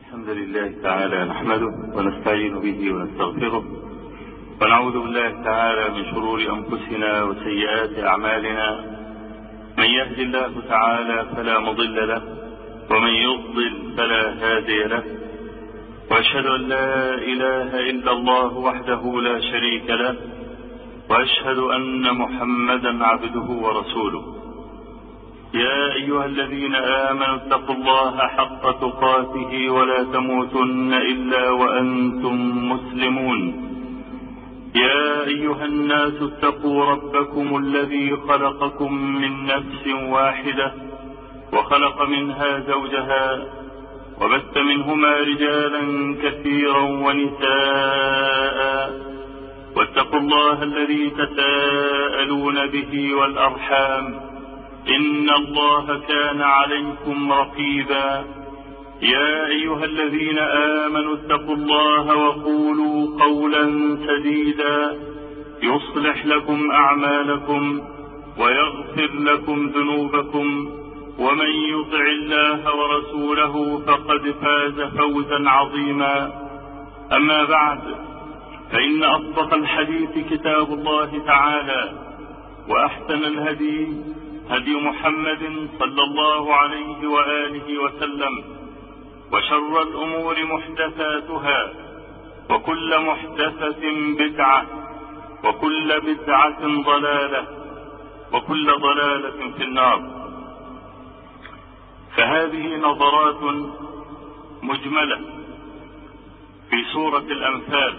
الحمد لله تعالى نحمده ونستعين به ونستغفره ونعوذ بالله تعالى من شرور أنفسنا وسيئات أعمالنا. من يهد الله تعالى فلا مضل له ومن يضلل فلا هادي له، وأشهد أن لا إله إلا الله وحده لا شريك له، وأشهد أن محمدا عبده ورسوله. يا أيها الذين آمنوا اتقوا الله حق تقاته ولا تموتن إلا وأنتم مسلمون. يا أيها الناس اتقوا ربكم الذي خلقكم من نفس واحدة وخلق منها زوجها وبث منهما رجالا كثيرا ونساء، واتقوا الله الذي تساءلون به والأرحام إن الله كان عليكم رقيبا. يا أيها الذين آمنوا اتقوا الله وقولوا قولا سديدا يصلح لكم أعمالكم ويغفر لكم ذنوبكم، ومن يطع الله ورسوله فقد فاز فوزا عظيما. أما بعد، فإن أصدق الحديث كتاب الله تعالى، وأحسن الهدي هدي محمد صلى الله عليه وآله وسلم، وشر الأمور محدثاتها، وكل محدثة بدعة، وكل بدعة ضلالة، وكل ضلالة في النار. فهذه نظرات مجملة في سورة الأنفال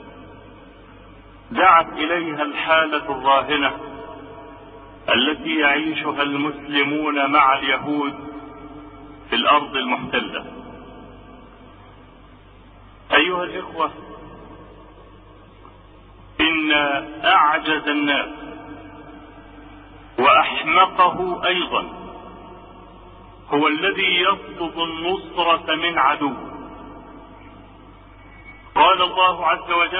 دعت إليها الحالة الراهنة التي يعيشها المسلمون مع اليهود في الأرض المحتلة. أيها الإخوة، إن أعجز الناس وأحمقه أيضا هو الذي يطلب النصرة من عدو. قال الله عز وجل: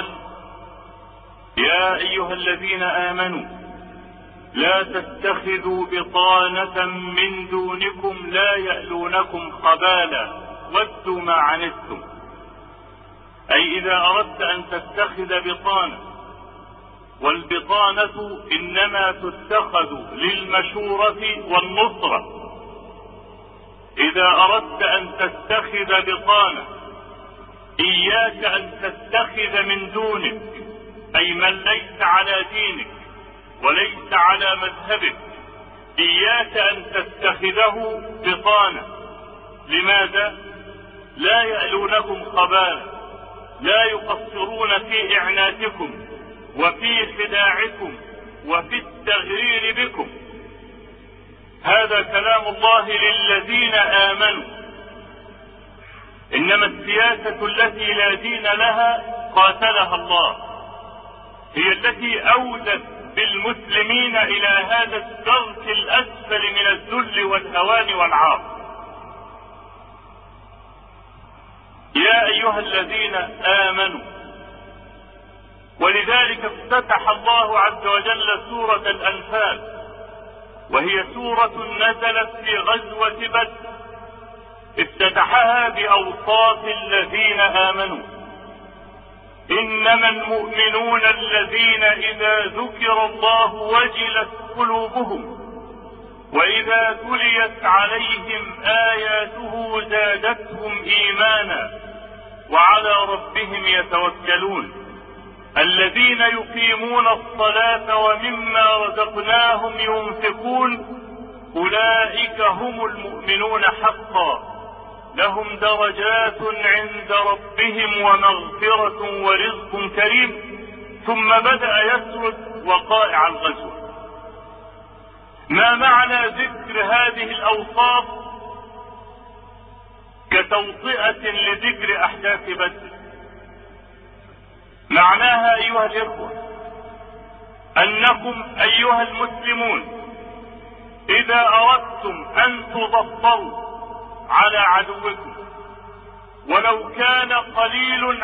يا أيها الذين آمنوا لا تتخذوا بطانة من دونكم لا يألونكم خبالا ودوا ما عنتم. أي إذا أردت أن تتخذ بطانة، والبطانة إنما تتخذ للمشورة والنصرة، إذا أردت أن تتخذ بطانة إياك أن تتخذ من دونك، أي من ليس على دينك وليس على مذهبك، إياك أن تتخذه بطانة. لماذا؟ لا يألونكم خبالا، لا يقصرون في إعناتكم وفي خداعكم وفي التغرير بكم. هذا كلام الله للذين آمنوا. إنما السياسة التي لا دين لها قاتلها الله، هي التي أودت بالمسلمين إلى هذا الدرك الأسفل من الذل والهوان والعار. يا أيها الذين آمنوا، ولذلك افتتح الله عز وجل سورة الأنفال، وهي سورة نزلت في غزوة بدر، افتتحها بأوصاف الذين آمنوا: إنما المؤمنون الذين إذا ذكر الله وجلت قلوبهم وإذا تليت عليهم آياته زادتهم إيمانا وعلى ربهم يتوكلون، الذين يقيمون الصلاة ومما رزقناهم ينفقون، أولئك هم المؤمنون حقا، لهم درجات عند ربهم ومغفرة ورزق كريم. ثم بدأ يسرد وقائع الغزوة. ما معنى ذكر هذه الأوصاف كتوطئة لذكر أحداث بدر؟ معناها أيها الإخوة أنكم أيها المسلمون إذا أردتم أن تظفروا على عدوكم، ولو كان قليل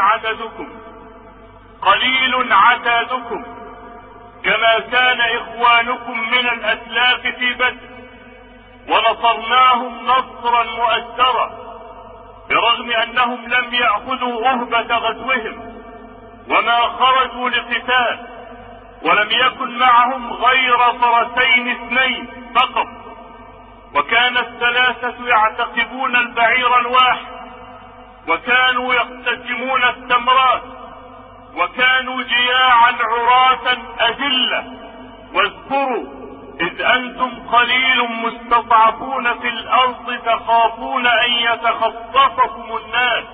عددكم كما كان إخوانكم من الأسلاف في بدر ونصرناهم نصرا مؤثرا، برغم أنهم لم يأخذوا أهبة غزوهم وما خرجوا لقتال، ولم يكن معهم غير فرسين 2 فقط، وكان الثلاثة يعتقبون البعير الواحد، وكانوا يقتسمون التمرات، وكانوا جياعا عراة أذلة. واذكروا إذ أنتم قليل مستضعفون في الأرض تخافون أن يتخطفكم الناس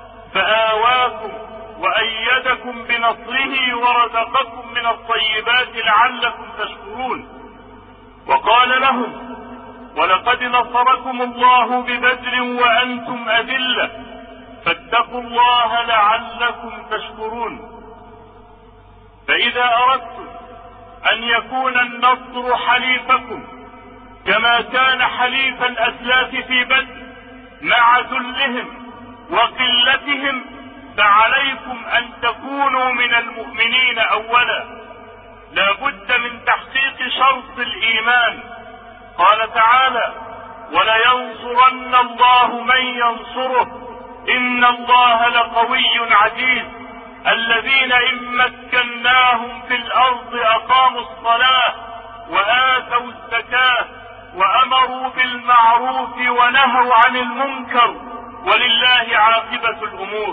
فآواكم وأيدكم بنصره ورزقكم من الطيبات لعلكم تشكرون. وقال لهم: ولقد نصركم الله ببدر وأنتم أذلة فاتقوا الله لعلكم تشكرون. فإذا أردتم أن يكون النصر حليفكم كما كان حليف الأسلاف في بدر مع ذلهم وقلتهم، فعليكم أن تكونوا من المؤمنين أولا. لا بد من تحقيق شرط الإيمان. قال تعالى: ولينصرن الله من ينصره إن الله لقوي عزيز. الذين إن مكناهم في الأرض أقاموا الصلاة وآتوا الزكاة وأمروا بالمعروف ونهوا عن المنكر ولله عاقبة الأمور.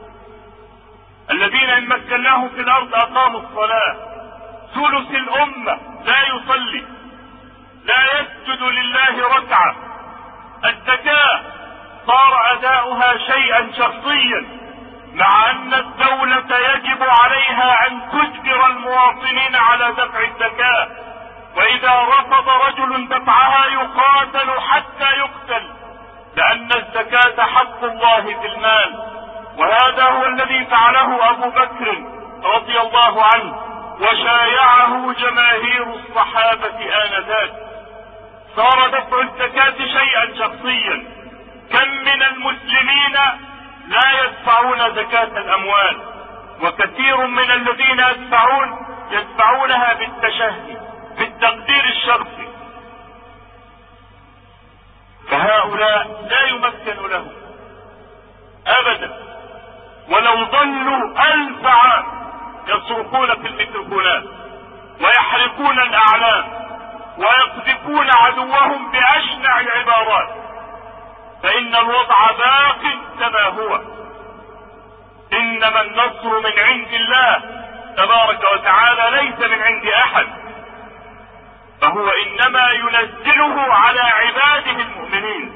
الذين إن مكناهم في الأرض أقاموا الصلاة. ثلث الأمة لا يصلي، لا يسجد لله ركعة. الزكاة صار أداؤها شيئا شخصيا، مع أن الدولة يجب عليها أن تجبر المواطنين على دفع الزكاة، وإذا رفض رجل دفعها يقاتل حتى يقتل، لأن الزكاة حق الله في المال. وهذا هو الذي فعله أبو بكر رضي الله عنه، وشايعه جماهير الصحابة آنذاك. صار دفع الزكاة شيئا شخصيا. كم من المسلمين لا يدفعون زكاة الأموال، وكثير من الذين يدفعونها بالتشهي بالتقدير الشرعي، فهؤلاء لا يمكن لهم أبدا، ولو ضلوا 1000 عام يصرخون في الميكروفونات ويحرقون الأعلام ويقذفون عدوهم بأشنع العبارات، فإن الوضع باق كما هو. إنما النصر من عند الله تبارك وتعالى، ليس من عند أحد، فهو إنما ينزله على عباده المؤمنين.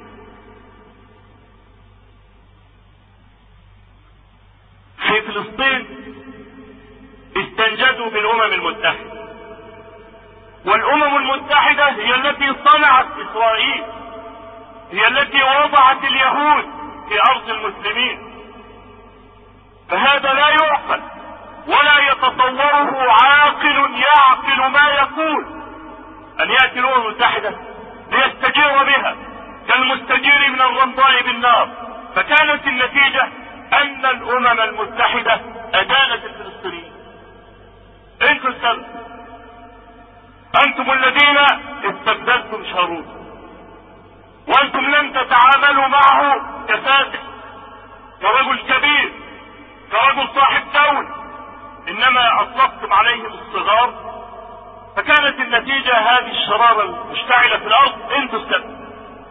في فلسطين استنجدوا بالأمم المتحدة، والأمم المتحدة هي التي صنعت إسرائيل، هي التي وضعت اليهود في أرض المسلمين. فهذا لا يعقل ولا يتصوره عاقل يعقل ما يقول، أن يأتي الأمم المتحدة ليستجير بها كالمستجير من الرمضاء بالنار. فكانت النتيجة أن الأمم المتحدة أدانت الفلسطينيين. انتم السبب، أنتم الذين استبدلتم شارون، وأنتم لم تتعاملوا معه كفاتح، كرجل كبير، كرجل صاحب دولة، إنما أطلقتم عليهم الصغار. فكانت النتيجة هذه الشرارة المشتعلة في الأرض. انتم السبب.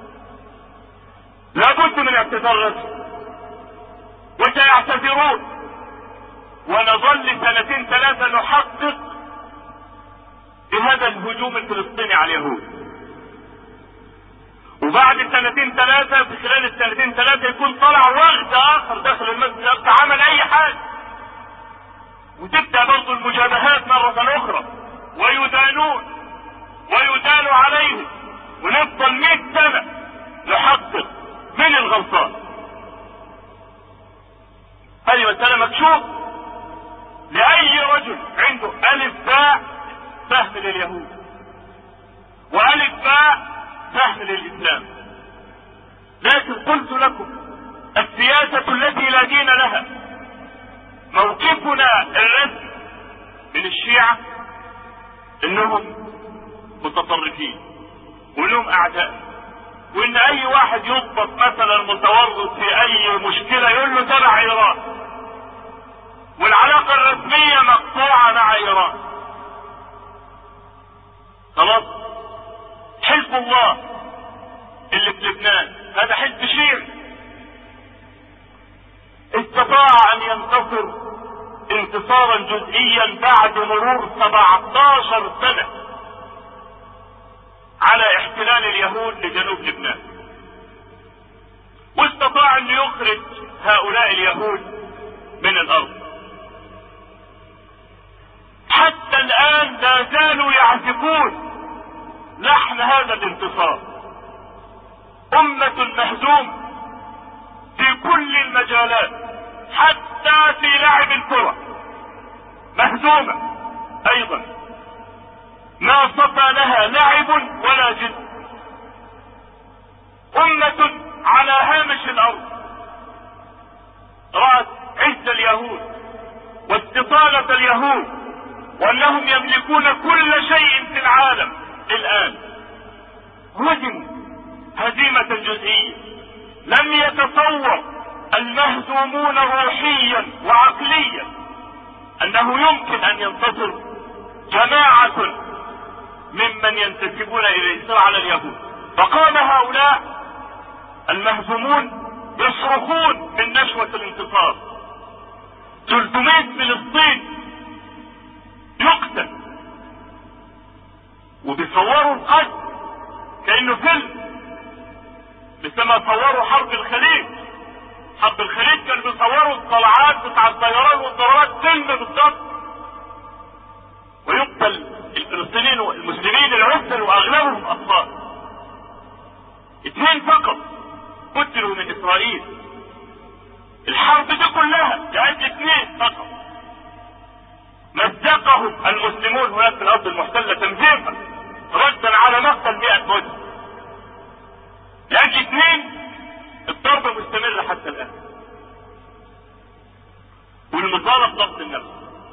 لابد من اعتذار رسمي، وسيعتذرون، ونظل 2 3 نحقق بهذا الهجوم الفلسطيني على اليهود. وبعد 2 3 في خلال 2 3 يكون طلع وغد آخر داخل المسجد الأقصى عمل أي حاجة، وتبدأ برضو المجابهات مرة أخرى، ويدان عليهم، ونفضل 100 سنة نحقق من الغلطان. هذه مسألة مكشوف لأي رجل عنده ألف باء فهم لليهود وألف باء فهم للإسلام. لكن قلت لكم السياسة التي لا دين لها، موقفنا الرسمي من الشيعة انهم متطرفين وانهم اعداء، وان اي واحد يضبط مثلا متورط في اي مشكلة يقول له تبع ايران، والعلاقة الرسمية مقطوعة مع ايران. خلاص. حزب الله اللي في لبنان هذا حزب شيعي، استطاع ان ينتصر انتصارا جزئيا بعد مرور 17 سنة على احتلال اليهود لجنوب لبنان، واستطاع ان يخرج هؤلاء اليهود من الارض. حتى الان لا زالوا يعزفون لحن هذا الانتصار. امة مهزومة في كل المجالات، حتى في لعب الكرة مهزومة ايضا، ما صفى لها لعب ولا جد. امة على هامش الارض رأت عز اليهود واستطالة اليهود وانهم يملكون كل شيء في العالم. الان هزموا هزيمة جزئية. لم يتصور المهزومون روحيا وعقليا انه يمكن ان ينتصر جماعة ممن ينتسبون الى الاسراء على اليهود. فقام هؤلاء المهزومون يصرخون من نشوة الانتصار. 300 فلسطين يقتل، وبيصوروا القتل كأنه فيلم، مثل ما صوروا حرب الخليج. حرب الخليج كانوا بيصوروا الطلعات بتاع الطيران والضربات فيلم بالضبط، ويقتل الفلسطينيين والمسلمين العسل واغلبهم اطفال. 2 فقط قتلوا من اسرائيل. الحرب دي كلها لأجل 2 فقط. مزقهم المسلمون هناك في الارض المحتلة تمزيقا ردا على مقتل 100 مسلم. لأجل 2 الضربة مستمرة حتى الآن. والمطالب ضبط النفس.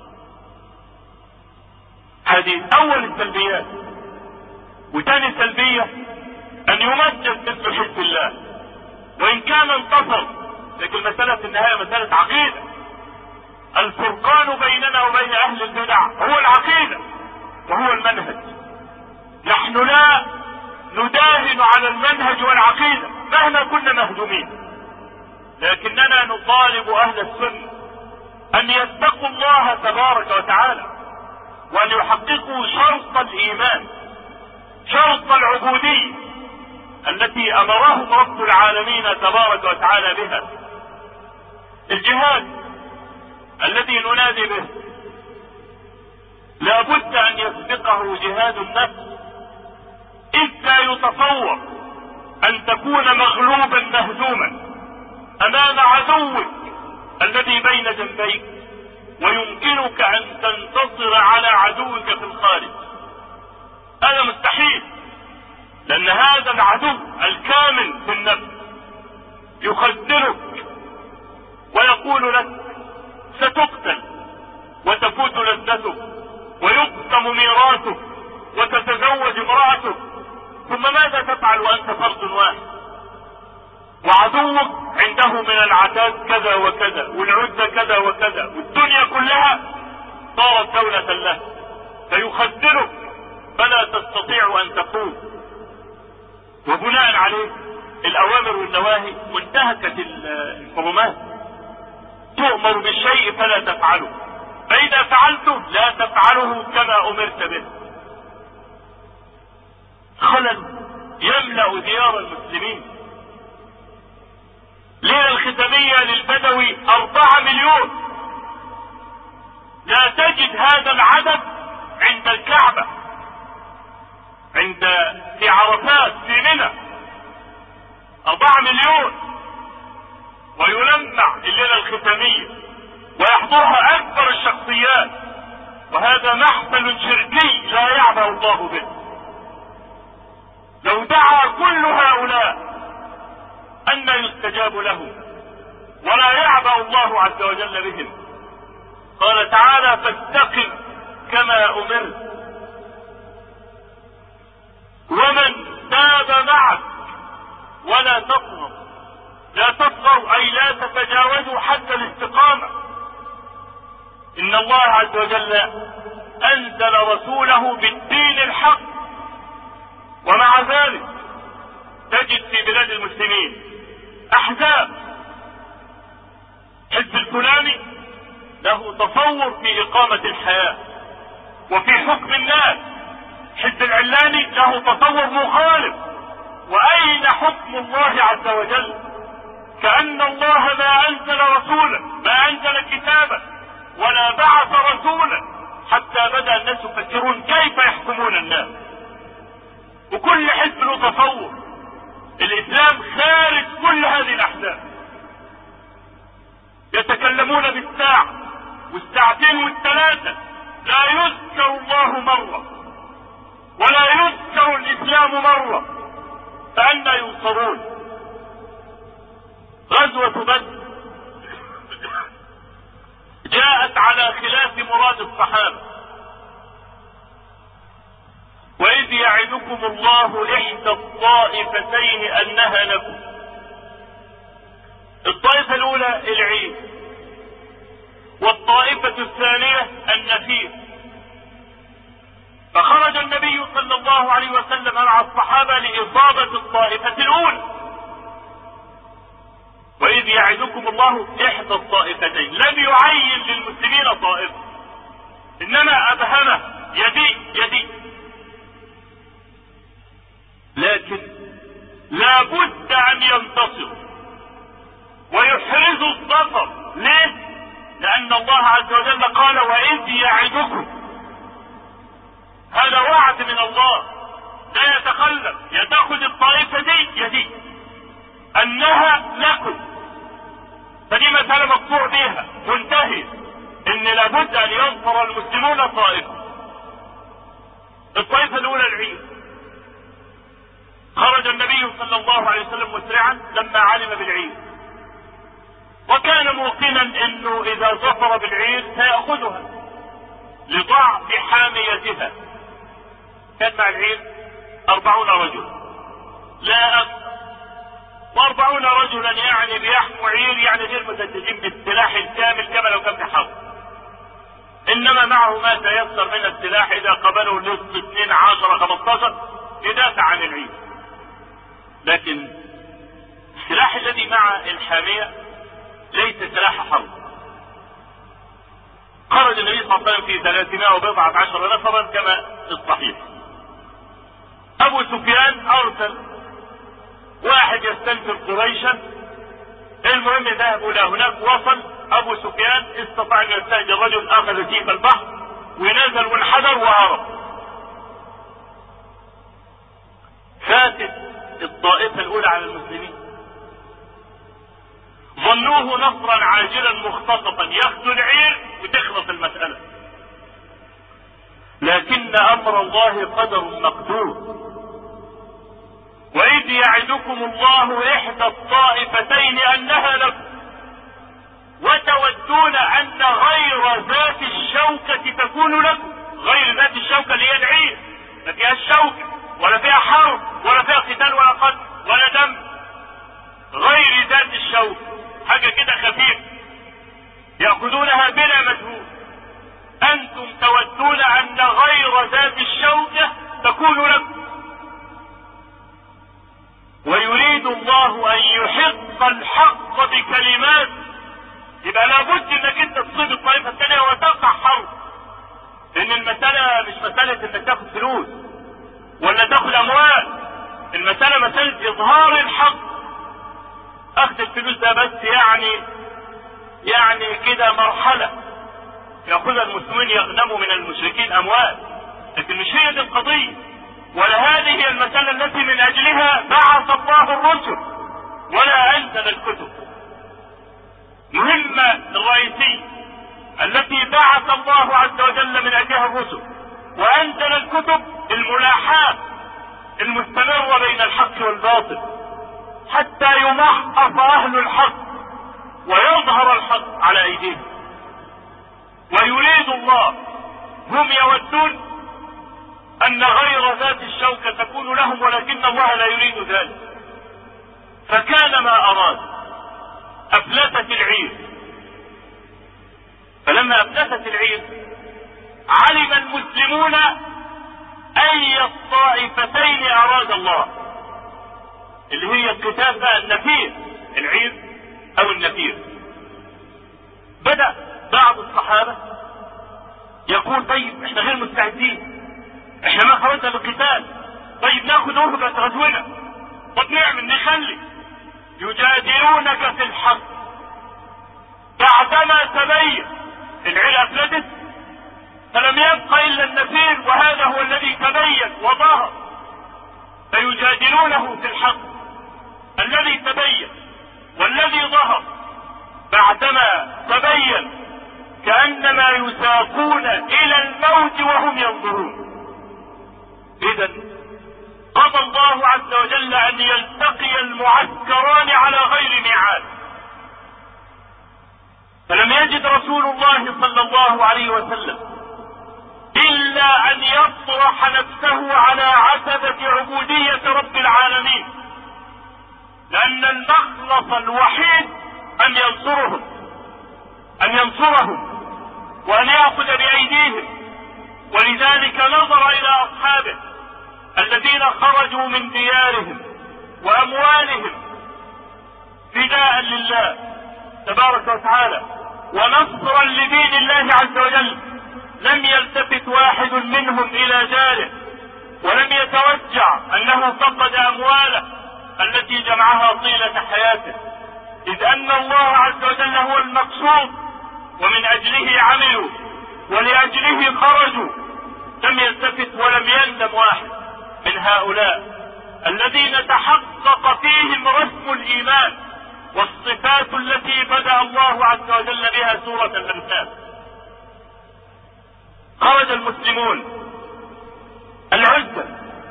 هذه اول السلبيات. وثاني سلبية ان يمجد مثل حزب الله، وان كان انتصر، لكن مسألة في النهاية مسألة عقيدة. الفرقان بيننا وبين اهل البدع هو العقيدة وهو المنهج. نحن لا نداهن على المنهج والعقيدة مهما كنا مهزومين، لكننا نطالب اهل السنة ان يتقوا الله تبارك وتعالى، وان يحققوا شرط الايمان، شرط العبودية التي امرهم رب العالمين تبارك وتعالى بها. الجهاد الذي ننادي به لا بد ان يسبقه جهاد النفس، اذ لا يتصور ان تكون مغلوبا مهزوما امام عدوك الذي بين جنبيك ويمكنك ان تنتصر على عدوك في الخارج. هذا مستحيل، لان هذا العدو الكامل في النفس يخدرك ويقول لك ستقتل وتفوت لذتك ويقسم ميراثك وتتزوج امرأتك، ثم ماذا تفعل وانت فرد واحد؟ وعدوك عنده من العتاد كذا وكذا والعدة كذا وكذا، والدنيا كلها صارت دولة له، فيخدرك فلا تستطيع ان تقوم. وبناء عليه الاوامر والنواهي وانتهكت الحرمات. تؤمر بالشيء فلا تفعله، فاذا فعلته لا تفعله كما امرت به. خلل يملأ ديار المسلمين. ليلة الختامية للبدوي 4 مليون. لا تجد هذا العدد عند الكعبة، في عرفات في منى. 4 مليون ويلمع الليلة الختامية ويحضرها اكبر الشخصيات، وهذا محفل شركي لا يعبأ الله به. لو دعا كل هؤلاء ان يستجاب لهم، ولا يعبأ الله عز وجل بهم. قال تعالى فاستقم كما امرت ومن تاب معك ولا تطغوا. لا تطغوا أي لا تتجاوزوا حتى الاستقامة. إن الله عز وجل أنزل رسوله بالدين الحق، ومع ذلك تجد في بلاد المسلمين أحزاب. حزب الفلاني له تصور في إقامة الحياة وفي حكم الناس، حزب العلاني له تصور مخالف. وأين حكم الله عز وجل؟ كأن الله ما أنزل رسولا، ما أنزل كتابا، ولا بعث رسولا، حتى بدأ الناس يفكرون كيف يحكمون الناس. وكل حزب له تصور. الإسلام خارج كل هذه الأحزاب. يتكلمون بالساعة والساعتين والثلاثة، لا يذكر الله مرة ولا يذكر الإسلام مرة، فأنا ينصرون؟ غزوة بدر جاءت على خلاف مراد الصحابة. وإذ يعدكم الله إحدى الطائفتين أنها لكم. الطائفة الأولى العيد، والطائفة الثانية النفير. فخرج النبي صلى الله عليه وسلم مع الصحابة لإصابة الطائفة الأولى. وإذ يعدكم الله إحدى الطائفتين، لم يعين للمسلمين طائفة، إنما أبهمه يدي يدي. لكن لا بد أن ينتصروا ويحرزوا الظفر. ليه؟ لأن الله عز وجل قال وإذ يعدكم. هذا وعد من الله لا يتخلف. يتأخذ الطائفة دي يدي أنها لكم. فدي مسألة مقطوع بها منتهي، إن لابد أن ينصر المسلمون طائفة. الطائفة الأولى العيد. خرج النبي صلى الله عليه وسلم مسرعا لما علم بالعيد، وكان موقنا انه اذا ظفر بالعير سيأخذها لضعف حاميتها. كان مع العير 40 رجل لا أكثر، و40 رجلا يعني بيحموا عير، يعني غير مسددين بالسلاح الكامل كما لو كان في حرب، انما معه ما تيسر من السلاح اذا قبله نصف 2 10 15 يدافع عن العير. لكن السلاح الذي مع الحامية ليس سلاح حرب. خرج النبي صلى الله عليه وسلم في 319 نفرا كما في الصحيح. ابو سفيان ارسل واحد يستنفر قريشا. المهم ذهبوا الى هناك، وصل ابو سفيان استطاع ان يستهجن الرجل، اخذ سيف البحر ونزل وانحدر وهرب. فاتت الطائفة الاولى على المسلمين، ظنوه نصرا عاجلا مختصطا ياخذوا العير وتخلص المسألة. لكن امر الله قدر مقدور. وإذ يعدكم الله إحدى الطائفتين أنها لكم وتودون أن غير ذات الشوكة تكون لكم. غير ذات الشوكة اللي هي العير، ما فيها الشوكة ولا فيها حرب ولا فيها قتال ولا قتل ولا دم. غير ذات الشوكة حاجة كده خفيفة يأخذونها بلا مجهود. أنتم تودون أن غير ذات الشوكة تكون لكم، ويريد الله أن يحق الحق بكلمات. يبقى لابد انك انت تصيب الطائفة الثانية وتقع حرب. لان المسألة مش مسألة انك تاخد فلوس ولا تاخد اموال، المسألة مسألة اظهار الحق. اخذ الفلوس ده بس يعني كده مرحلة يأخذها المسلمين يغنموا من المشركين اموال، لكن مش هي دي القضية، ولا هذه هي المسألة التي من اجلها بعث الله الرسل ولا انزل الكتب. مهمة الرئيسية التي بعث الله عز وجل من اجلها الرسل وانزل الكتب الملاحاة المستمرة بين الحق والباطل حتى يمحص اهل الحق ويظهر الحق على ايديهم. ويريد الله، هم يودون ان غير ذات الشوكة تكون لهم، ولكن الله لا يريد ذلك. فكان ما أراد، أفلتت العير. فلما أفلتت العير علم المسلمون أي الطائفتين أراد الله، اللي هي القتال بقى النفير، العير أو النفير. بدأ بعض الصحابة يقول طيب احنا غير مستعدين، احنا ما خرجنا للقتال، طيب ناخذ وهبة غزونا، طب نعمل نخلي. يجادلونك في الحق بعدما تبين العير أفلتت، فلم يبق إلا النفير، وهذا هو الذي تبين وظهر. فيجادلونه في الحق الذي تبين والذي ظهر بعدما تبين، كأنما يساقون إلى الموت وهم ينظرون. إذا قضى الله عز وجل أن يلتقي المعسكران على غير ميعاد، فلم يجد رسول الله صلى الله عليه وسلم إلا أن يطرح نفسه على عتبة عبودية رب العالمين، لأن المخلص الوحيد أن ينصرهم وأن يأخذ بأيديهم. ولذلك نظر إلى أصحابه الذين خرجوا من ديارهم وأموالهم فداء لله تبارك وتعالى ونصرا لدين الله عز وجل. لم يلتفت واحد منهم إلى جاره، ولم يتوجع أنه فقد أمواله التي جمعها طيلة حياته، إذ أن الله عز وجل هو المقصود ومن أجله عملوا ولأجله خرجوا. لم يلتفت ولم يندم واحد من هؤلاء الذين تحقق فيهم رسم الإيمان والصفات التي بدأ الله عز وجل بها سورة الأنفال. خرج المسلمون العزة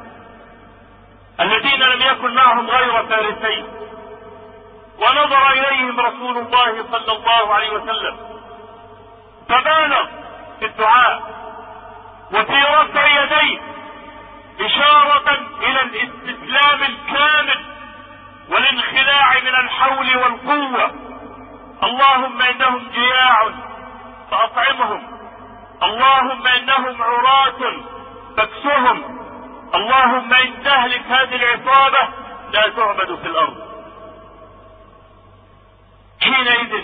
الذين لم يكن معهم غير فارسين، ونظر إليهم رسول الله صلى الله عليه وسلم فبالغ في الدعاء وفي رفع يديه إشارة إلى الاستسلام الكامل والانخلاع من الحول والقوة. اللهم إنهم جياع فأطعمهم، اللهم إنهم عراة فاكسهم، اللهم إن تهلك هذه العصابة لا تعبد في الأرض. حينئذ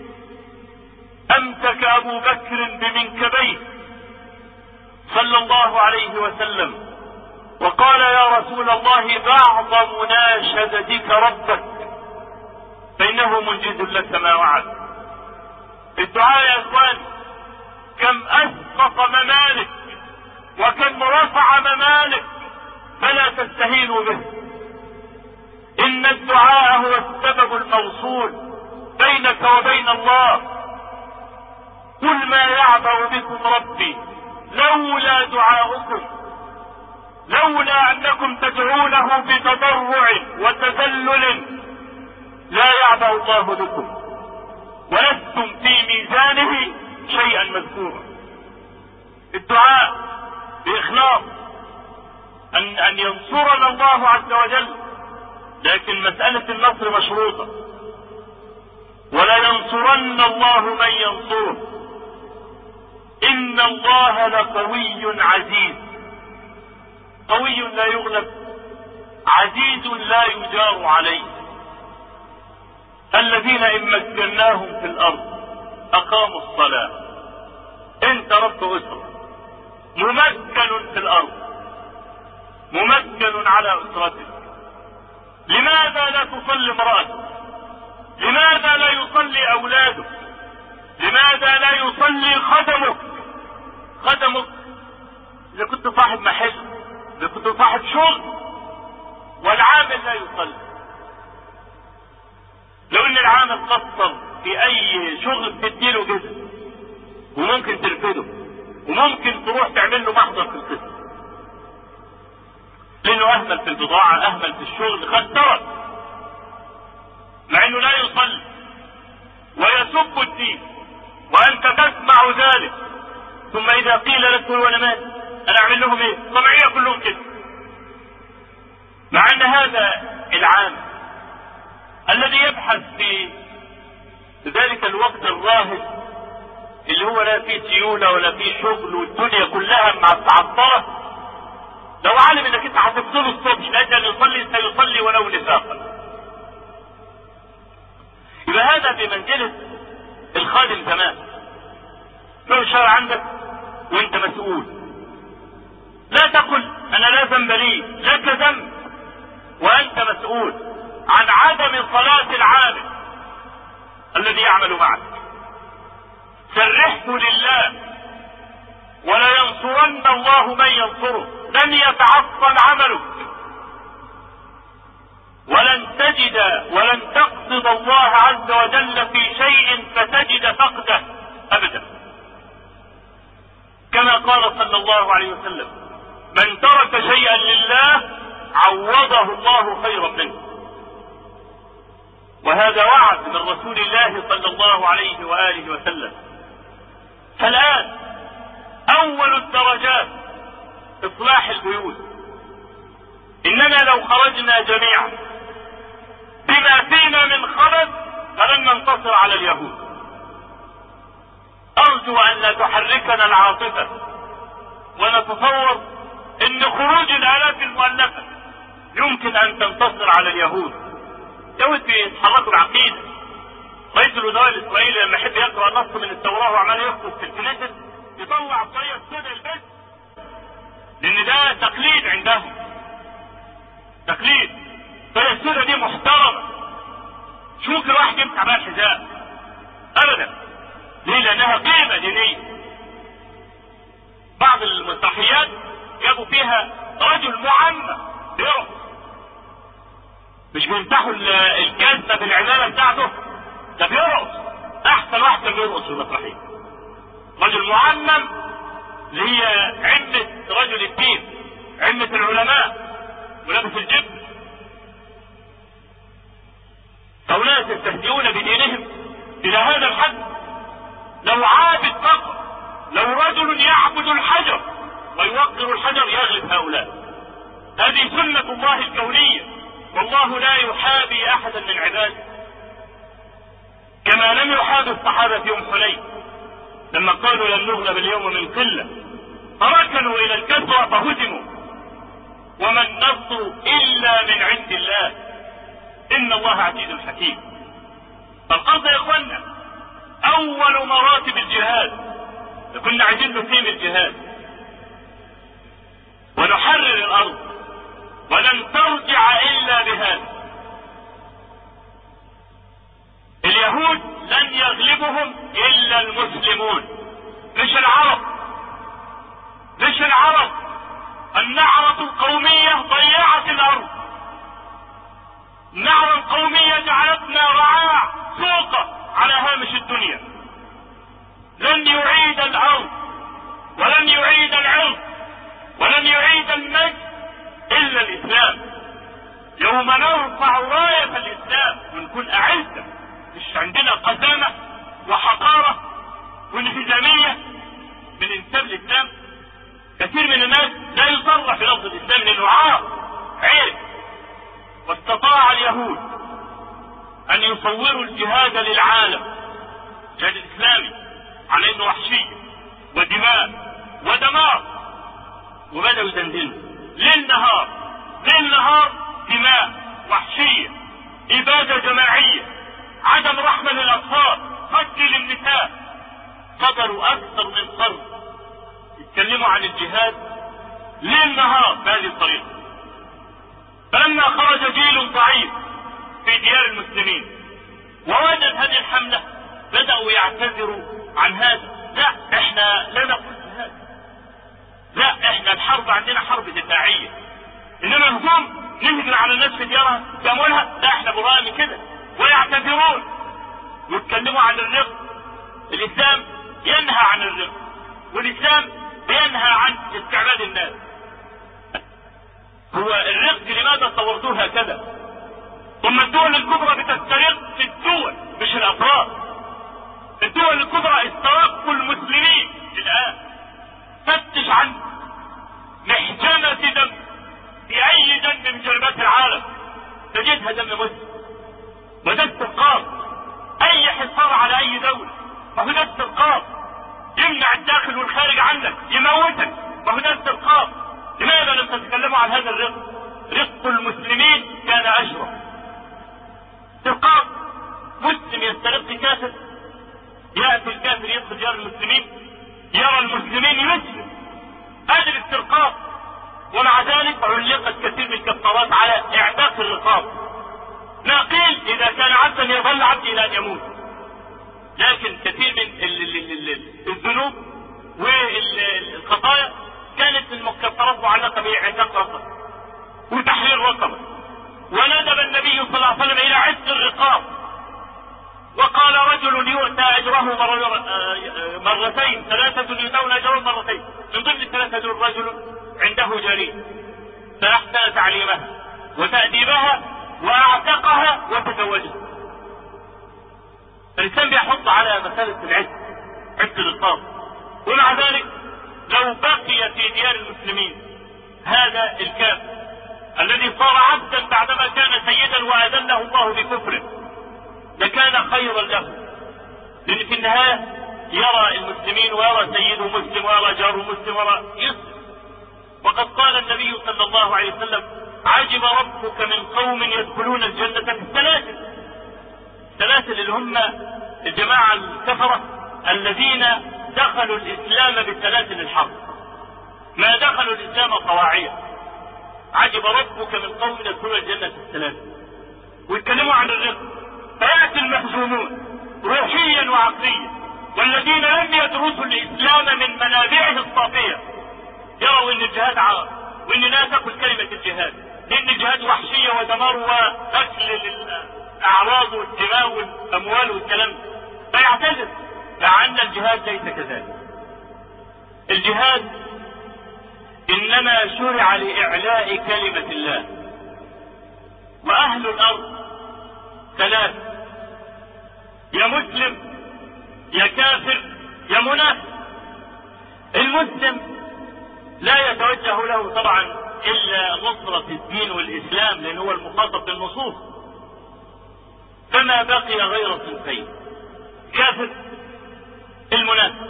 أمسك أبو بكر بمنكبيه صلى الله عليه وسلم وقال يا رسول الله بعض مناشدتك ربك فإنه منجز لك ما وعد. الدعاء يا اخوان كم اسقط ممالك وكم رفع ممالك، فلا تستهينوا به. ان الدعاء هو السبب الموصول بينك وبين الله. قل ما يعبأ بكم ربي لولا دعاؤكم، لولا انكم تدعونه بتضرع وتذلل لا يعبأ الله بكم ولستم في ميزانه شيئا مذكورا. الدعاء بإخلاص أن ينصرنا الله عز وجل، لكن مسألة النصر مشروطة، ولا ينصرن الله من ينصره. إن الله لقوي عزيز، قوي لا يغلب، عزيز لا يجار عليه. الذين إن مكناهم في الأرض أقاموا الصلاة. أنت رب أسرة ممكن في الأرض، ممكن على أسرتك، لماذا لا تصلي امرأتك؟ لماذا لا يصلي أولادك؟ لماذا لا يصلي خدمك؟ إذا كنت صاحب محل، إذا كنت صاحب شغل والعامل لا يصلي. لو ان العامل قصر في اي شغل بتديله جزء وممكن ترفده وممكن تروح تعمل له محضر في القسم، لانه اهمل في البضاعة، اهمل في الشغل، خسرك، مع انه لا يصلي ويسب الدين وانت تسمع ذلك. ثم اذا قيل لك تقول وانا مالي، انا اعمل لهم ايه؟ طبيعية كلهم كده. مع ان هذا العامل الذي يبحث في ذلك الوقت الراهن اللي هو لا فيه سيولة ولا فيه شغل والدنيا كلها مع التعطلة، لو علم انك انت هتفصله الصبح لاجل ان يصلي سيصلي ولو نفاقا. يبقى هذا بمنزلة الخادم تمام. لو الشرع عندك وانت مسؤول، لا تقل انا لا ذنب لي، لك ذنب وانت مسؤول عن عدم صلاة العامل الذي يعمل معك. سرحت لله ولا ينصرن الله من ينصره، لن يتعطل عملك ولن تقصد الله عز وجل في شيء فتجد فقده ابدا. كما قال صلى الله عليه وسلم: من ترك شيئا لله عوضه الله خيرا منه. وهذا وعد من رسول الله صلى الله عليه وآله وسلم. فالآن أول الدرجات إصلاح البيوت. إننا لو خرجنا جميعا بما فينا من خبث فلن ننتصر على اليهود. أرجو أن لا تحركنا العاطفة ونتصور إن خروج الآلاف المؤلفة يمكن أن تنتصر على اليهود. يهود بيتحركوا العقيدة. رئيس الوزراء الإسرائيلي لما يحب يقرأ نص من التوراة وعمال يخطب في الكنيسة يطلع الطريقة السوداء البس، لأن ده تقليد عندهم. تقليد. الطريقة السوداء دي محترمة. مش ممكن واحد يمسح بها الحذاء أبدا. ليه؟ لأنها قيمة دينية. بعض المسرحيات جابوا فيها رجل معمى بيرقص، مش بيمسحوا الجزمة بالعمامة بتاعته، ده بيرقص. أحسن واحد كان بيرقص في المسرحية رجل معمم، اللي هي عمة رجل الدين، عمة العلماء، ولابس الجبن. فأولئك يستهزئون بدينهم إلى هذا الحد. لو عابد فقط، لو رجل يعبد الحجر ويوقر الحجر يغلب هؤلاء. هذه سنة الله الكونية، والله لا يحابي أحدا من عباده، كما لم يحابي الصحابة في يوم حنين لما قالوا لن نغلب اليوم من قلة، فركنوا إلى الكسوة فهزموا. وما النصر إلا من عند الله، إن الله عزيز حكيم. فالقصد يا إخوانا أول مراتب الجهاد، كنا عايزين نقيم الجهاد ونحرر الأرض، ولن ترجع إلا بهذا. اليهود لن يغلبهم إلا المسلمون، مش العرب. مش العرب. النعرة القومية ضيعت الأرض. النعرة القومية جعلتنا رعاع سوقة على هامش الدنيا. لن يعيد الأرض ولن يعيد العرض ولن يعيد المجد إلا الإسلام. يوم نرفع راية الإسلام ونكون أعزة، مش عندنا قسامة وحقارة وانهزامية من انساب الإسلام. كثير من الناس لا يصرح بلفظ الإسلام لأنه عيب. واستطاع اليهود أن يصوروا الجهاد للعالم، الجهاد الإسلامي، على أنه وحشية ودماء ودمار، وبدأوا يدندنوا ليل نهار دماء، وحشية، إبادة جماعية، عدم رحمة للأطفال، قتل للنساء. صدروا أكثر من قرن يتكلموا عن الجهاد ليل نهار بهذه الطريقة. فلما خرج جيل ضعيف في ديار المسلمين ووجد هذه الحملة بدأوا يعتذروا عن هذا. لا، احنا لا نقول هذا. لا، احنا الحرب عندنا حرب دفاعية، انما الهجوم نهجم على الناس في ديارها بأموالها، لا احنا براء من كده. ويعتذرون ويتكلموا عن الرق. الإسلام ينهى عن الرق، والإسلام ينهى عن استعباد الناس. هو الرق لماذا صورتوه هكذا؟ ثم الدول الكبرى بتسترق في الدول مش الأفراد. الدول الكبرى استرقوا المسلمين الآن. فتش عن محجمة دم في أي جنب من جنبات العالم تجدها دم مسلم. وده استرقاق. اي حصار على اي دولة ما هو ده استرقاق، يمنع الداخل والخارج عنك، يموتك، ما هو ده استرقاق. لماذا لم تتكلموا عن هذا الرق؟ رق المسلمين كان اشرف. استرقاق، مسلم يسترق كافر، يأتي الكافر يدخل ديار المسلمين، يرى المسلمين يسلم، هذا الاسترقاق. ومع ذلك علقت كثير من الكفارات على اعتاق الرقاب. لا قيل اذا كان عبدا يظل عبد الى ان يموت، لكن كثير من الذنوب والخطايا كانت المكفرات معلقه باعتاق رقبه وتحرير رقبه. وندب النبي صلى الله عليه وسلم الى عتق الرقاب، وقال رجل يؤتى اجره مرتين، ثلاثه يؤتون اجرهم مرتين، من ضمن الثلاثه دول رجل عنده جريء فاحسن تعليمها وتأديبها واعتقها وتزوجها. الانسان بيحط على مسألة عتق الرقاب. ومع ذلك لو بقي في ديار المسلمين هذا الكافر الذي صار عبدا بعدما كان سيدا وأذله الله بكفره لكان خيرا له، لأن في النهاية يرى المسلمين ويرى سيده مسلم ويرى جاره مسلم ويرى يسلم. وقد قال النبي صلى الله عليه وسلم: عجب ربك من قوم يدخلون الجنة في السلاسل اللي هم الجماعة الكفرة الذين دخلوا الإسلام بسلاسل الحرب، ما دخلوا الإسلام طواعية. عجب ربك من قوم يدخلون الجنة في السلاسل. ويتكلموا عن الرزق، فيأتي المحزومون روحيا وعقليا والذين لم يدرسوا الإسلام من منابعه الصافية يروا ان الجهاد عار، وان لا تأكل كلمة الجهاد، لان الجهاد وحشية ودمار واكل للاعراض والدماء والاموال والكلام، فيعتذر مع ان الجهاد ليس كذلك. الجهاد انما شرع لاعلاء كلمة الله، واهل الارض ثلاث: يا مسلم يا كافر يا منافق. المسلم لا يتوجه له طبعا الا نصرة الدين والاسلام لان هو المخاطب بالنصوص، فما بقي غير صنفين: كافر المنافق.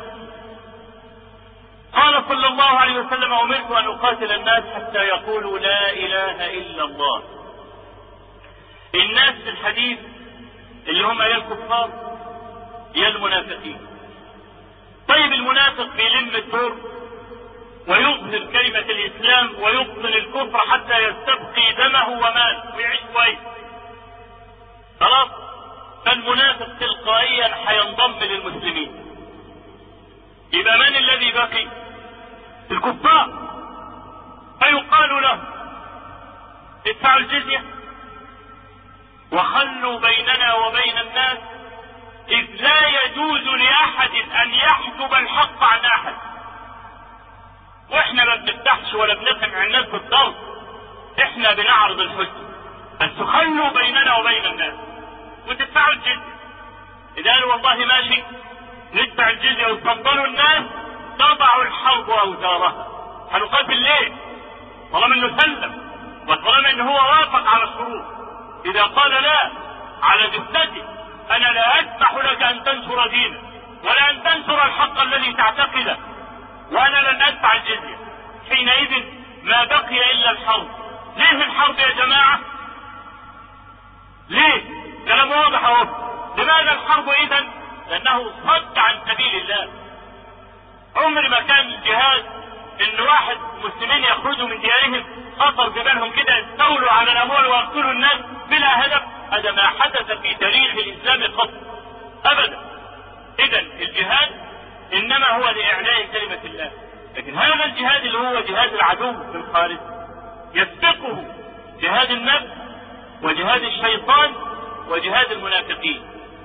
قال صلى الله عليه وسلم: امرت ان اقاتل الناس حتى يقولوا لا اله الا الله. الناس في الحديث اللي هم يا الكفار يا المنافقين. طيب المنافق بيلم الدور ويظهر كلمة الإسلام ويبطل الكفر حتى يستبقي دمه وماله ويعيش كويس، خلاص، فالمنافق تلقائيا حينضم للمسلمين. يبقى من الذي بقي؟ الكفار. فيقال له: ادفعوا الجزية وخلوا بيننا وبين الناس، إذ لا يجوز لأحد أن يحجب الحق عن أحد. واحنا ما بنفتحش ولا بنقنع الناس بالضرب، احنا بنعرض الحجة، بس خلوا بيننا وبين الناس وتدفعوا الجزية. إذا قالوا والله ماشي ندفع الجزية وتفضلوا الناس، تضع الحرب أوزارها. هنقاتل ليه؟ طالما انه سلم وطالما انه هو وافق على الشروط. إذا قال لا على جثتي أنا لا أسمح لك أن تنشر دينك ولا أن تنشر الحق الذي تعتقده، وأنا لن أدفع الجزية، حينئذ ما بقي إلا الحرب. ليه الحرب يا جماعة؟ ليه؟ كلام واضح اهو. لماذا الحرب إذن؟ لأنه صد عن سبيل الله. عمر ما كان الجهاد إن واحد مسلمين يخرجوا من ديارهم خطر ببالهم كده يستولوا على الأموال ويقتلوا الناس بلا هدف. هذا ما حدث في تاريخ الإسلام قط أبدا. إذن الجهاد إنما هو لإعلاء كلمة الله. لكن هذا الجهاد اللي هو جهاد العدو في الخارج يسبقه جهاد النفس وجهاد الشيطان وجهاد المنافقين.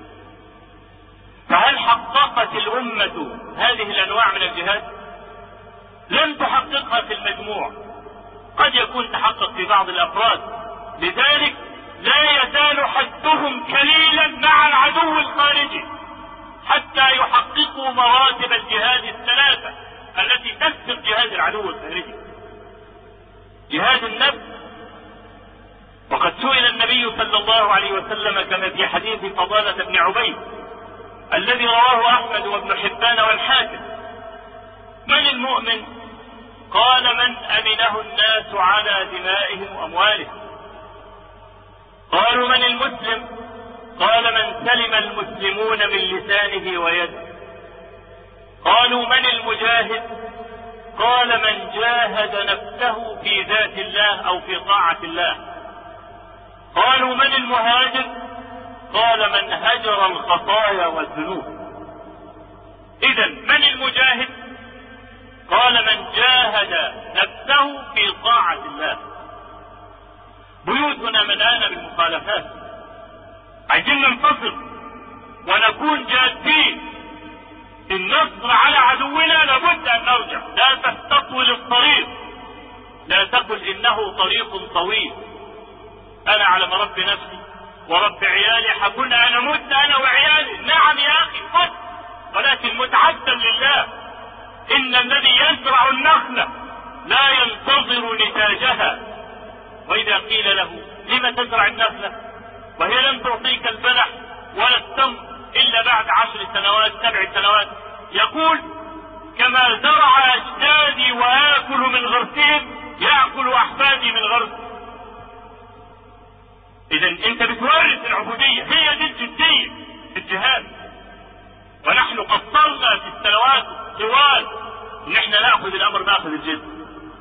فهل حققت الأمة هذه الأنواع من الجهاد؟ لم تحققها في المجموع، قد يكون تحقق في بعض الأفراد. لذلك لا يزال حدهم كليلا مع العدو الخارجي حتى يحققوا مراتب الجهاد الثلاثة التي تسبق جهاد العدو الخارجي: جهاد النفس، وقد وقد سئل النبي صلى الله عليه وسلم كما في حديث فضالة بن عبيد الذي رواه أحمد وابن حبان والحاكم: من المؤمن؟ قال: من أمنه الناس على دمائهم وأموالهم. قالوا: من المسلم؟ قال: من سلم المسلمون من لسانه ويده. قالوا: من المجاهد؟ قال: من جاهد نفسه في ذات الله أو في طاعة الله. قالوا: من المهاجر؟ قال: من هجر الخطايا والذنوب. إذن من المجاهد؟ قال: من جاهد نفسه في طاعة الله. بيوتنا ملآنة بالمخالفات، عايزين ننتصر ونكون جادين. النصر على عدونا لابد ان نرجع، لا تستطول الطريق، لا تقل انه طريق طويل. انا على مربي نفسي ورب عيالي حكون انا مت انا وعيالي. نعم يا اخي مت، ولكن متعبدا لله. ان الذي يزرع النخلة لا ينتظر نتاجها. واذا قيل له: لم تزرع النخلة وهي لم تعطيك البلح ولا التمر إلا بعد 10 سنوات 7 سنوات؟ يقول: كما زرع أجدادي وآكل من غرسهم يأكل أحفادي من غرس. إذن أنت بتورث العبودية، هي دي الجدية في الجهاد. ونحن قصرنا في السنوات الطوال إن احنا نأخذ الأمر بأخذ الجد.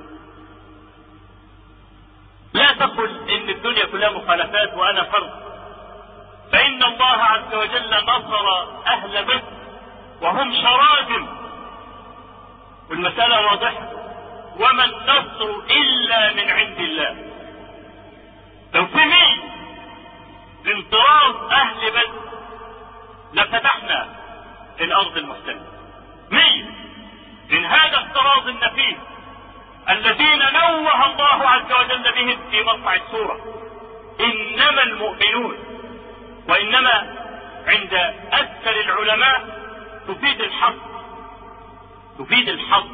لا تقل إن الدنيا كلها مخالفات وأنا فرد، فإن الله عز وجل نصر أهل بدر وهم شراذم، والمسألة واضحة. وما النصر إلا من عند الله. لو في ميل لانطراز أهل بدر لفتحنا الأرض المحتلة، ميل من هذا الطراز النفيس الذين نوه الله عز وجل بهم في مطلع السورة: إنما المؤمنون. وإنما عند أكثر العلماء تفيد الحظ، تفيد الحظ.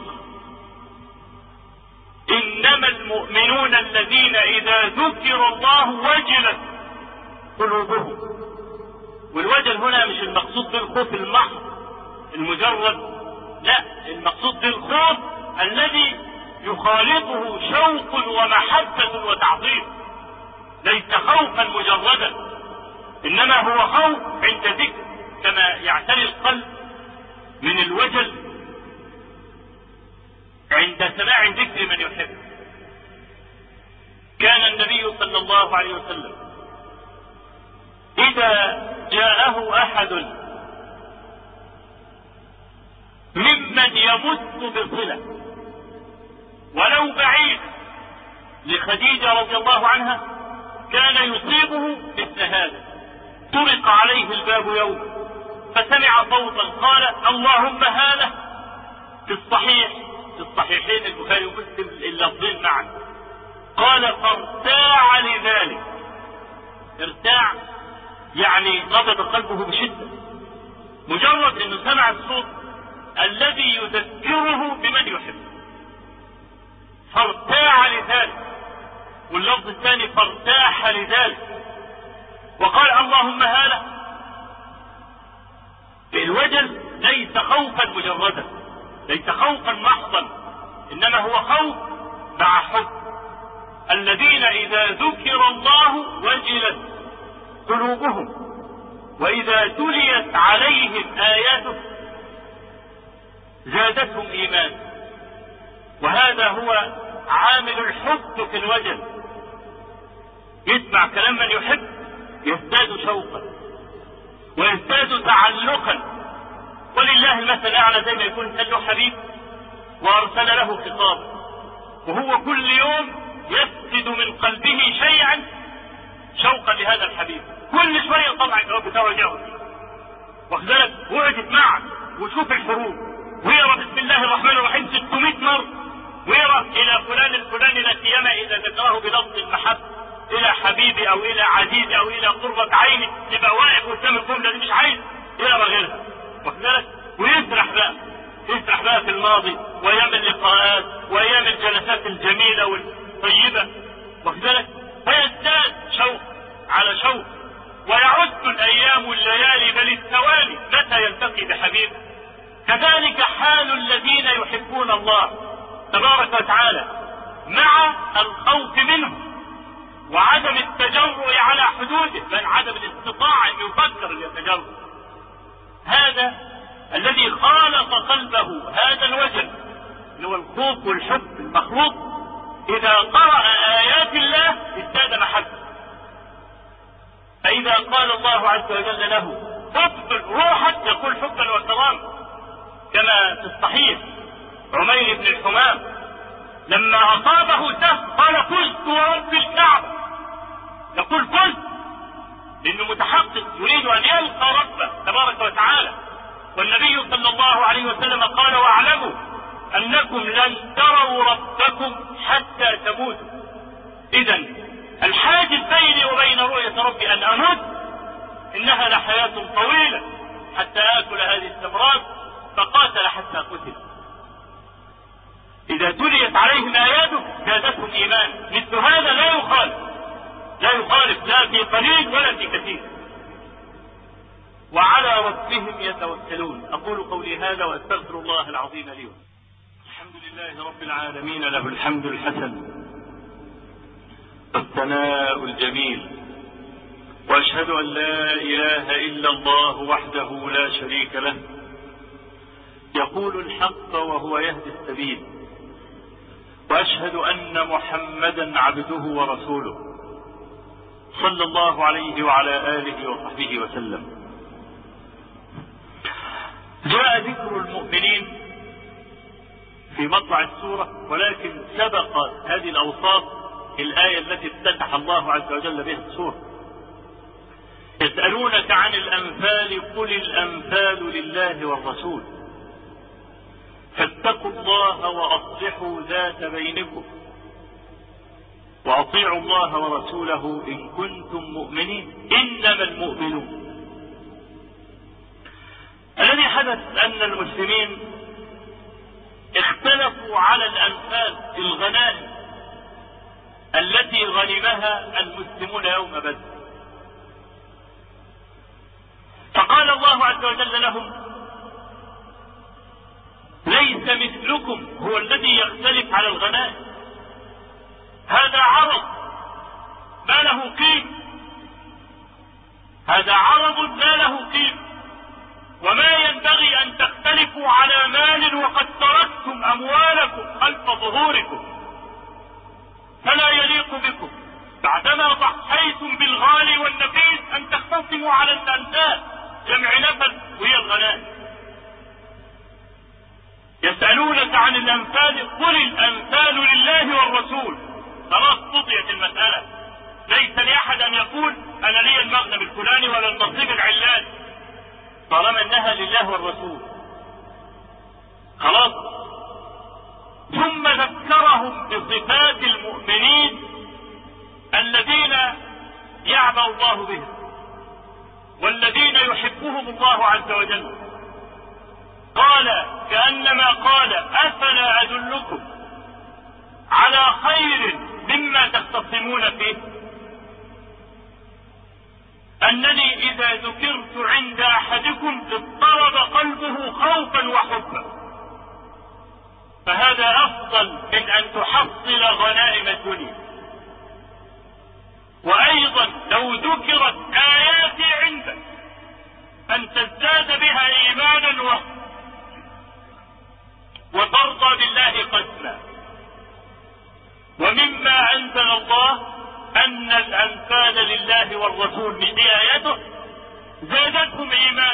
إنما المؤمنون الذين إذا ذكر الله وجلت قلوبهم. والوجل هنا مش المقصود بالخوف المحض المجرد، لا، المقصود بالخوف الذي يخالطه شوق ومحبة وتعظيم، ليس خوفا مجردا، إنما هو خوف عند ذكر، كما يعتري القلب من الوجل عند سماع ذكر من يحب. كان النبي صلى الله عليه وسلم إذا جاءه أحد ممن يمت بصلة ولو بعيد لخديجة رضي الله عنها، كان يصيبه مثل هذا. طرق عليه الباب يوم فسمع صوتا قال: اللهم هاله. في الصحيحين البخاري ومسلم اللفظين معا. قال: فارتاع لذلك. ارتاع يعني نبض قلبه بشدة، مجرد انه سمع الصوت الذي يذكره بمن يحب، فارتاع لذلك. واللفظ الثاني: فارتاح لذلك. وقال: اللهم هاله. الوجل ليس خوفا مجردا، ليس خوفا محضا، انما هو خوف مع حب. الذين اذا ذكر الله وجلت قلوبهم واذا تليت عليهم اياته زادتهم ايمان. وهذا هو عامل الحب في الوجل. يسمع كلام من يحب يزداد شوقا ويزداد تعلقا. ولله المثل الاعلى، زي ما يكون له حبيب وارسل له خطاب، وهو كل يوم يفقد من قلبه شيئا شوقا لهذا الحبيب. كل شويه طبعا الجواب بتاعه يجاوب، واخد بالك، وقعدت معك وشوف الحروب ويقرا بسم الله الرحمن الرحيم 600 مره، ويقرا الى فلان الفلاني لا سيما اذا ذكره بلفظ المحبه، الى حبيبي او الى عزيزي او الى قرة عيني، يبقى واقف قدام الجمله دي مش عايز يقرا غيرها، واخد بالك، ويسرح بقى في الماضي وايام اللقاءات وايام الجلسات الجميله والطيبه، واخد بالك، فيزداد شوق على شوق، ويعد الأيام والليالي بل الثواني متى يلتقي بحبيبه. كذلك حال الذين يحبون الله تبارك وتعالى مع الخوف منه وعدم التجرؤ على حدوده، بل عدم الاستطاعة أن يفكر التجرؤ. هذا الذي خالط قلبه هذا الوجل اللي هو الخوف والحب المخلوط، إذا قرأ آيات الله ازداد محبة. فإذا قال الله عز وجل له اقبل روحك يقول حبا وكرامة، كما في الصحيح عمير بن الحمام لما أصابه سهم قال فزت ورب الكعبة، يقول فزت لأنه متحقق يريد أن يلقى ربه تبارك وتعالى. والنبي صلى الله عليه وسلم قال واعلموا أنكم لن تروا ربكم حتى تموتوا. إذن الحاجز بيني وبين رؤية ربي أن أموت إنها لحياة طويلة حتى آكل هذه الثمرات، فقاتل حتى قتل. إذا تليت عليهم آياته زادتهم إيمان. مثل هذا لا يخالف لا في قليل ولا في كثير. وعلى ربهم يتوكلون. أقول قولي هذا وأستغفر الله العظيم لي. الحمد لله رب العالمين، له الحمد الحسن والثناء الجميل، وأشهد أن لا إله إلا الله وحده لا شريك له، يقول الحق وهو يهدي السبيل، وأشهد أن محمدا عبده ورسوله صلى الله عليه وعلى آله وصحبه وسلم. جاء ذكر المؤمنين في مطلع السورة، ولكن سبق هذه الأوصاف الآية التي افتتح الله عز وجل بها السورة. يسألونك عن الأنفال قل الأنفال لله والرسول فاتقوا الله وأصلحوا ذات بينكم وأطيعوا الله ورسوله إن كنتم مؤمنين إنما المؤمنون. الذي حدث أن المسلمين اختلفوا على الأنفال الغنائم التي غنمها المسلمون يوم بدر، فقال الله عز وجل لهم ليس مثلكم هو الذي يختلف على الغنائم، هذا عرض ما له قيمة، هذا عرض ما له قيمة، وما ينبغي أن تختلفوا على مال وقد تركتم أموالكم خلف ظهوركم، فلا يليق بكم بعدما ضحيتم بالغالي والنفيس أن تختصموا على الأنفال جمع نفل وهي الغنائم. يسألونك عن الأنفال قل الأنفال لله والرسول. خلاص قضيت المسألة، ليس لأحد أن يقول أنا لي المغنم الفلاني ولا النصيب العلاني طالما أنها لله والرسول. خلاص. ثم ذكرهم بصفات المؤمنين الذين يعبأ الله بهم والذين يحبهم الله عز وجل. قال كأنما قال أفلا أدلكم على خير مما تختصمون فيه، أنني إذا ذكرت عند أحدكم اضطرب قلبه خوفا وحبا، فهذا أفضل من أن تحصل غنائم الدنيا. وأيضا لو ذكرت آياتي عندك أن تزداد بها إيمانا وترضى بالله قسما. ومما أنزل الله أن الأنفال لله والرسول من آياته زادتهم إيمان،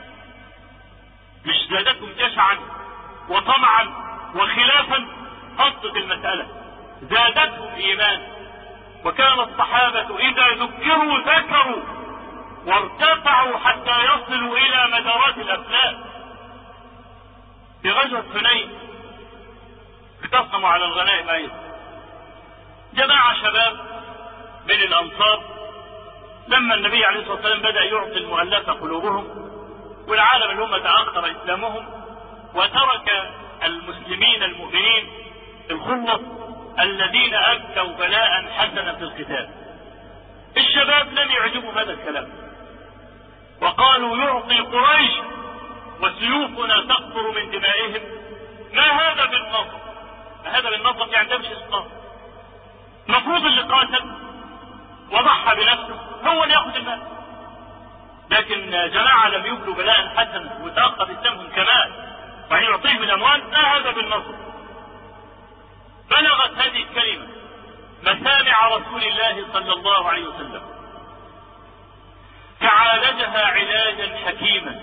مش زادتهم جشعا وطمعا وخلافا، قصد المسألة زادتهم إيمان. وكان الصحابة إذا ذكروا ذكروا وارتفعوا حتى يصلوا إلى مدارات الأفلاك. في غزوة حنين اختصموا على الغنائم أيضا. جماعة شباب من الأنصار لما النبي عليه الصلاة والسلام بدأ يعطي المؤلفة قلوبهم والعالم اللي هم تأخر إسلامهم وترك المسلمين المؤمنين الخلص، الذين أبدوا بلاء حسنا في القتال. الشباب لم يعجبوا هذا الكلام، وقالوا يعطي قريش وسيوفنا تقطر من دمائهم. ما هذا بالنصر؟ هذا بالنصر يعني ده مش إسقاط. المفروض اللي قاتل وضحى بنفسه هو اللي ياخذ المال، لكن جماعة لم يبدوا بلاء حسنا وتأخذ اسلامهم كمان فيعطيهم الأموال. ما هذا بالنصر؟ بلغت هذه الكلمة مسامع رسول الله صلى الله عليه وسلم، فعالجها علاجا حكيما،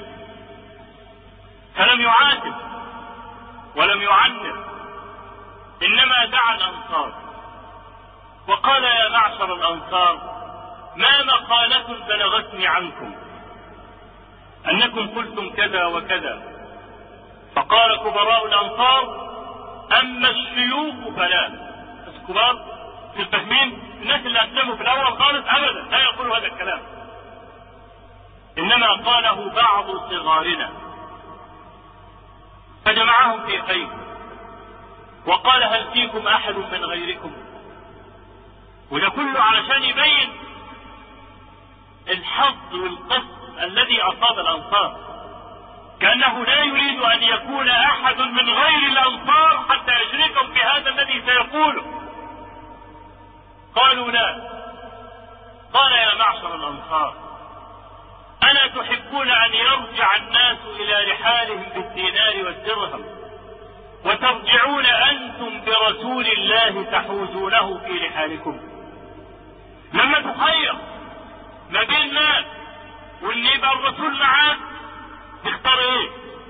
فلم يعاتب ولم يعنف، إنما دعا الأنصار وقال يا معشر الأنصار ما مقالة بلغتني عنكم أنكم قلتم كذا وكذا. فقال كبراء الأنصار أما الشيوخ فلا. الكبار في الفهمين الناس اللي أسلموا في الأول خالص أبدا لا يقولوا هذا الكلام، إنما قاله بعض صغارنا. فجمعهم في خير وقال هل فيكم أحد من غيركم؟ وده كله علشان يبين الحظ والقصد الذي أصاب الأنصار، كأنه لا يريد أن يكون أحد من غير الأنصار حتى يشركهم في هذا الذي سيقوله. قالوا لا. قال يا معشر الأنصار ألا تحبون أن يرجع الناس إلى رحالهم بالدينار والدرهم وترجعون أنتم برسول الله تحوزونه في رحالكم؟ لما تخير ما بين مال وان يبقى الرسول معاك تختار ايه؟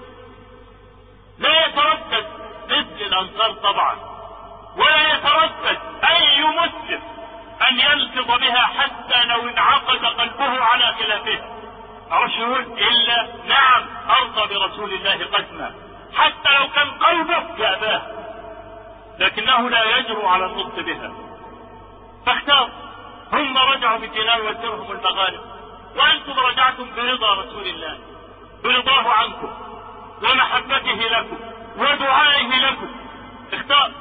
لا يتردد مثل الأنصار طبعا، ولا يتردد أي مسلم أن يلفظ بها حتى لو انعقد قلبه على خلافه. معرفش يقول إلا نعم أرضى برسول الله قسما، حتى لو كان قلبه يأباه، لكنه لا يجرؤ على النطق بها. فاختار. هم رجعوا بالدينار والدرهم والمغانم، وأنتم رجعتم برضا رسول الله، برضاه عنكم ومحبته لكم ودعائه لكم. اختار.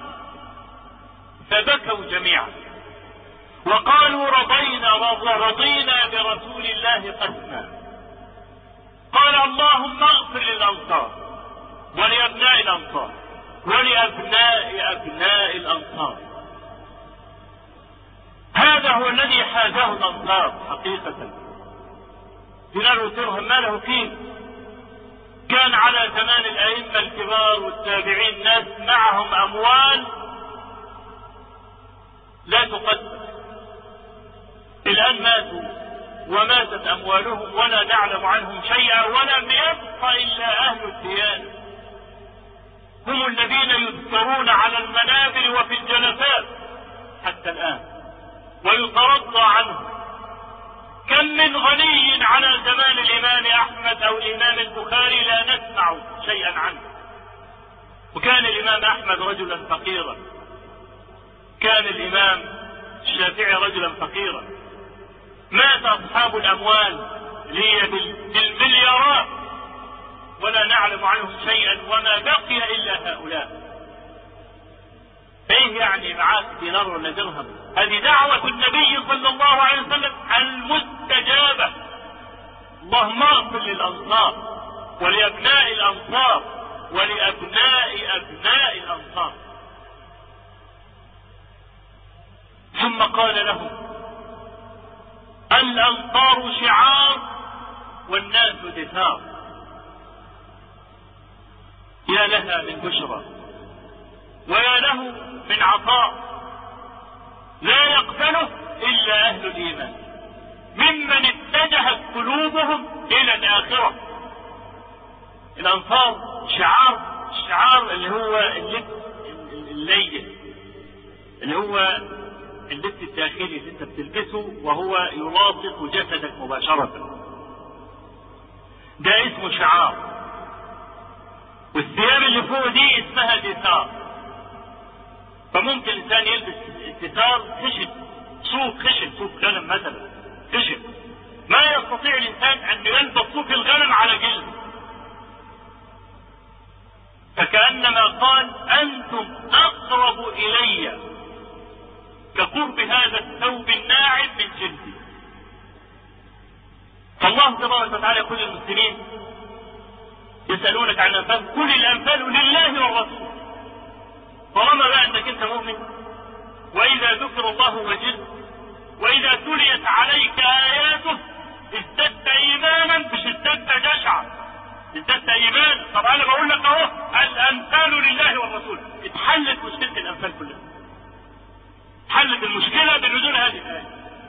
فبكوا جميعا وقالوا رضينا برسول الله قسما. قال اللهم اغفر للأنصار ولأبناء الأنصار ولأبناء أبناء الأنصار. هذا هو الذي حازه الأنصار حقيقة. دينار ودرهم ما له قيمة. كان على زمان الأئمة الكبار والتابعين ناس معهم أموال لا تقدر، الآن ماتوا وماتت أموالهم ولا نعلم عنهم شيئا، ولم يبقى إلا أهل الديانة، هم الذين يذكرون على المنابر وفي الجلسات حتى الآن ويترضى عنهم. كم من غني على زمان الإمام أحمد أو الإمام البخاري لا نسمع شيئا عنه. وكان الإمام أحمد رجلا فقيرا، كان الإمام الشافعي رجلا فقيرا، مات أصحاب الأموال لي بالمليارات ولا نعلم عنهم شيئا، وما بقي إلا هؤلاء. ايه يعني معاك دينار ولا درهم؟ هذه دعوة النبي صلى الله عليه وسلم المستجابة. اللهم اغفر للأنصار ولأبناء الأنصار ولأبناء أبناء الأنصار. ثم قال لهم الأنصار شعار والناس دثار. يا لها من بشرى ويا له من عطاء لا يقبله إلا أهل الإيمان ممن اتجهت قلوبهم إلى الآخرة. الأنصار الشعار اللي هو الليل، اللي هو اللبس الداخلي اللي انت بتلبسه وهو يلاصق جسدك مباشرة، ده اسمه شعار. والثياب اللي فوق دي اسمها دثار. فممكن الانسان يلبس دثار خشن، صوف غنم مثلا خشن، ما يستطيع الانسان ان يلبس صوف الغنم على جلده. فكأنما قال انتم اقرب الي كقرب هذا الثوب الناعم من جلدي. فالله تبارك وتعالى يقول للمسلمين يسألونك عن الأنفال قل الأنفال لله والرسول. طالما بقى أنك أنت مؤمن، وإذا ذكر الله وجل، وإذا تليت عليك آياته ازددت إيمانا، مش ازددت جشعا، ازددت إيمانا. طب أنا بقول لك أهو الأنفال لله والرسول. اتحلت مشكلة الأنفال كلها، حلت المشكلة بنزول هذه الآية.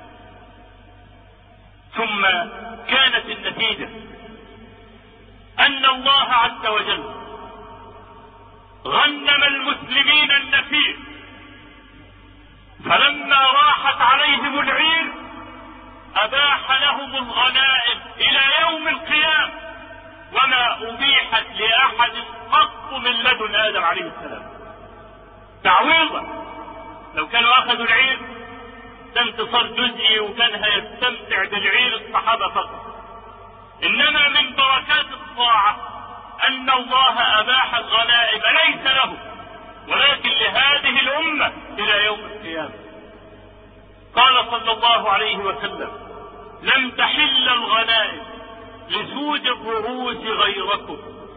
ثم كانت النتيجة أن الله عز وجل غنم المسلمين النفير، فلما راحت عليهم العير أباح لهم الغنائم إلى يوم القيامة، وما أبيحت لأحد قط من لدن آدم عليه السلام تعويضا. لو كانوا أخذوا العير ده انتصار جزئي وكان هيستمتع بالعير الصحابة فقط، إنما من بركات الطاعة أن الله أباح الغنائم ليس له ولكن لهذه الأمة إلى يوم القيامة. قال صلى الله عليه وسلم لم تحل الغنائم لسود الرؤوس غيركم.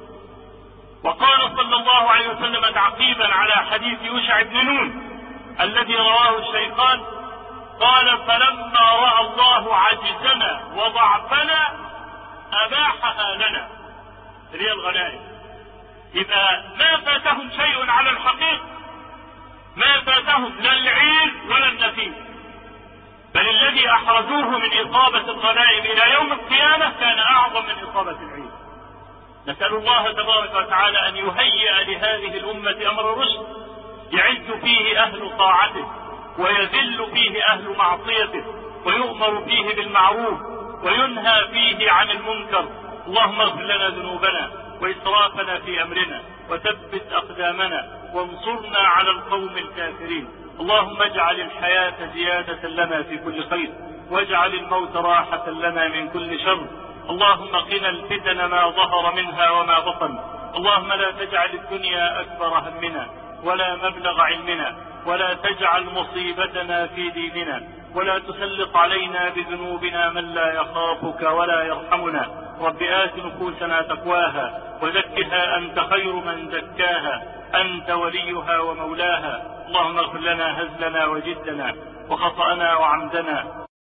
وقال صلى الله عليه وسلم تعقيبا على حديث يوشع بن نون الذي رواه الشيخان قال فلما رأى الله عجزنا وضعفنا أباحها لنا، هي الغنائم. يبقى ما فاتهم شيء على الحقيقة، ما فاتهم لا العير ولا النفير، بل الذي أحرزوه من إصابة الغنائم إلى يوم القيامة كان أعظم من إصابة العير. نسأل الله تبارك وتعالى أن يهيئ لهذه الأمة أمر رشد يعز فيه أهل طاعته ويذل فيه أهل معصيته، ويؤمر فيه بالمعروف وينهى فيه عن المنكر. اللهم اغفر لنا ذنوبنا وإسرافنا في أمرنا وثبت أقدامنا وانصرنا على القوم الكافرين. اللهم اجعل الحياة زيادة لنا في كل خير، واجعل الموت راحة لنا من كل شر. اللهم قنا الفتن ما ظهر منها وما بطن. اللهم لا تجعل الدنيا أكبر همنا ولا مبلغ علمنا، ولا تجعل مصيبتنا في ديننا، ولا تسلط علينا بذنوبنا من لا يخافك ولا يرحمنا. رب آت نفوسنا تقواها وزكها أنت خير من زكاها، أنت وليها ومولاها. اللهم اغفر لنا هزلنا وجدنا وخطأنا وعمدنا